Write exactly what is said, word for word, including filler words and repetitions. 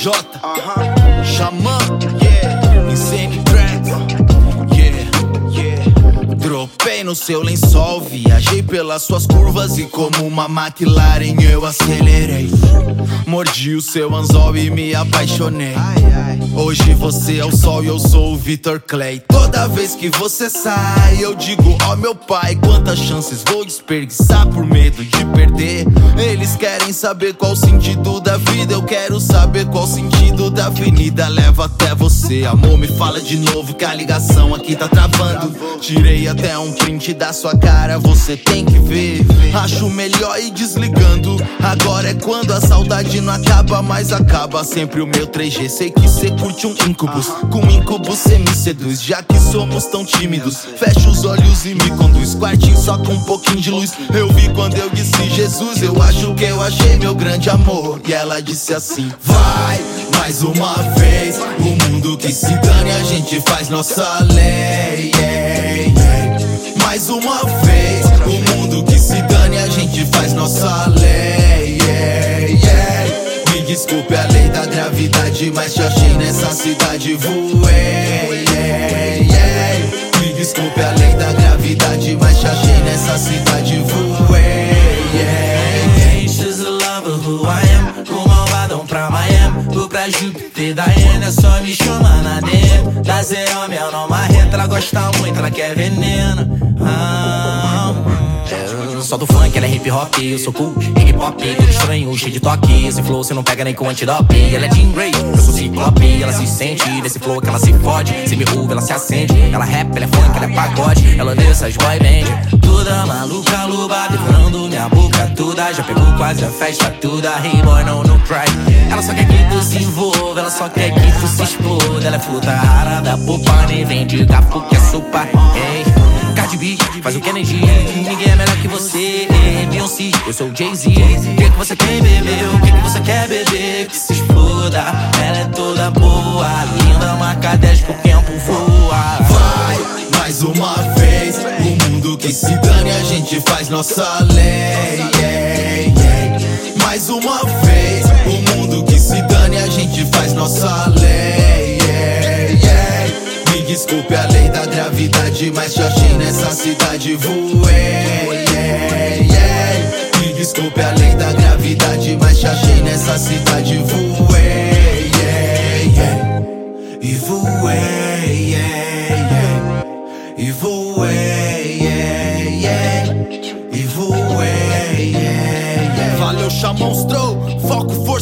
J, Xamã, yeah, Insane Tracks, yeah, yeah. Dropei no seu lençol, viajei pelas suas curvas e como uma McLaren eu acelerei. Mordi o seu anzol e me apaixonei. Hoje você é o sol e eu sou o Victor Clay. Toda vez que você sai eu digo, ó meu pai, quantas chances vou desperdiçar por medo de perder. Eles querem saber qual o sentido da vida, eu quero saber qual o sentido da avenida. Leva até você, amor, me fala de novo que a ligação aqui tá travando. Tirei até um print da sua cara, você tem que ver. Acho melhor ir desligando. Agora é quando a saudade não acaba, mas acaba sempre o meu três G. Sei que cê curte um incubus, com incubus cê me seduz. Já que somos tão tímidos, fecha os olhos e me conduz. Quartinho só com um pouquinho de luz. Eu vi quando eu disse Jesus, eu acho que eu achei meu grande amor. E ela disse assim, vai, mais uma vez. O mundo que se dane, a gente faz nossa lei, yeah, yeah. Mais uma vez, o mundo que se dane, a gente faz nossa lei, yeah, yeah. Me desculpe a lei da gravidade, mas te achei nessa cidade, voei, yeah, yeah. Me desculpe a lei da gravidade, mas te achei nessa cidade, voei, yeah, yeah. She's a lover who I am. O malvadão pra Miami, vou pra Júpiter, da N, é só me chamar na D M. Da zero mel não marreta, ela gosta muito, ela quer veneno. Ah, eu sou do funk, ela é hip hop, eu sou cool, hip hop, tudo estranho, cheio de toque. Esse flow cê não pega nem com antidope. Ela é Jean Grey, eu sou ciclope. Ela se sente nesse flow que ela se fode. Se me ouve, ela se acende. Ela rap, ela é funk, ela é pagode. Ela vê essas boy band, toda maluca, luba, devorando minha boca toda. Já pegou quase a festa toda. Hey boy, não, no cry. Ela só quer que tu se envolva, ela só quer que tu se exploda. Ela é fruta rara da popa, nem vem de garfo que é sopa. Hey, Cardi B, faz o Kennedy, ninguém é melhor que você. Beyoncé, eu sou o Jay-Z. O que que você quer beber? O que que você quer beber? Que se exploda, ela é toda boa, linda, marca dez pro tempo voa. Vai, mais uma vez. O mundo que se dane, a gente faz nossa lei, yeah, yeah. Mais uma vez. O mundo que se dane, a gente faz nossa lei, yeah, yeah. Me desculpe a lei da gravidade, mas te achei nessa cidade, voei, yeah, yeah. Me desculpe a lei da gravidade, mas te achei nessa cidade, voei, yeah, yeah. E voei, yeah, yeah. E voei, yeah, yeah. E voei, yeah, yeah. Valeu, Xamã, monstro, foco foi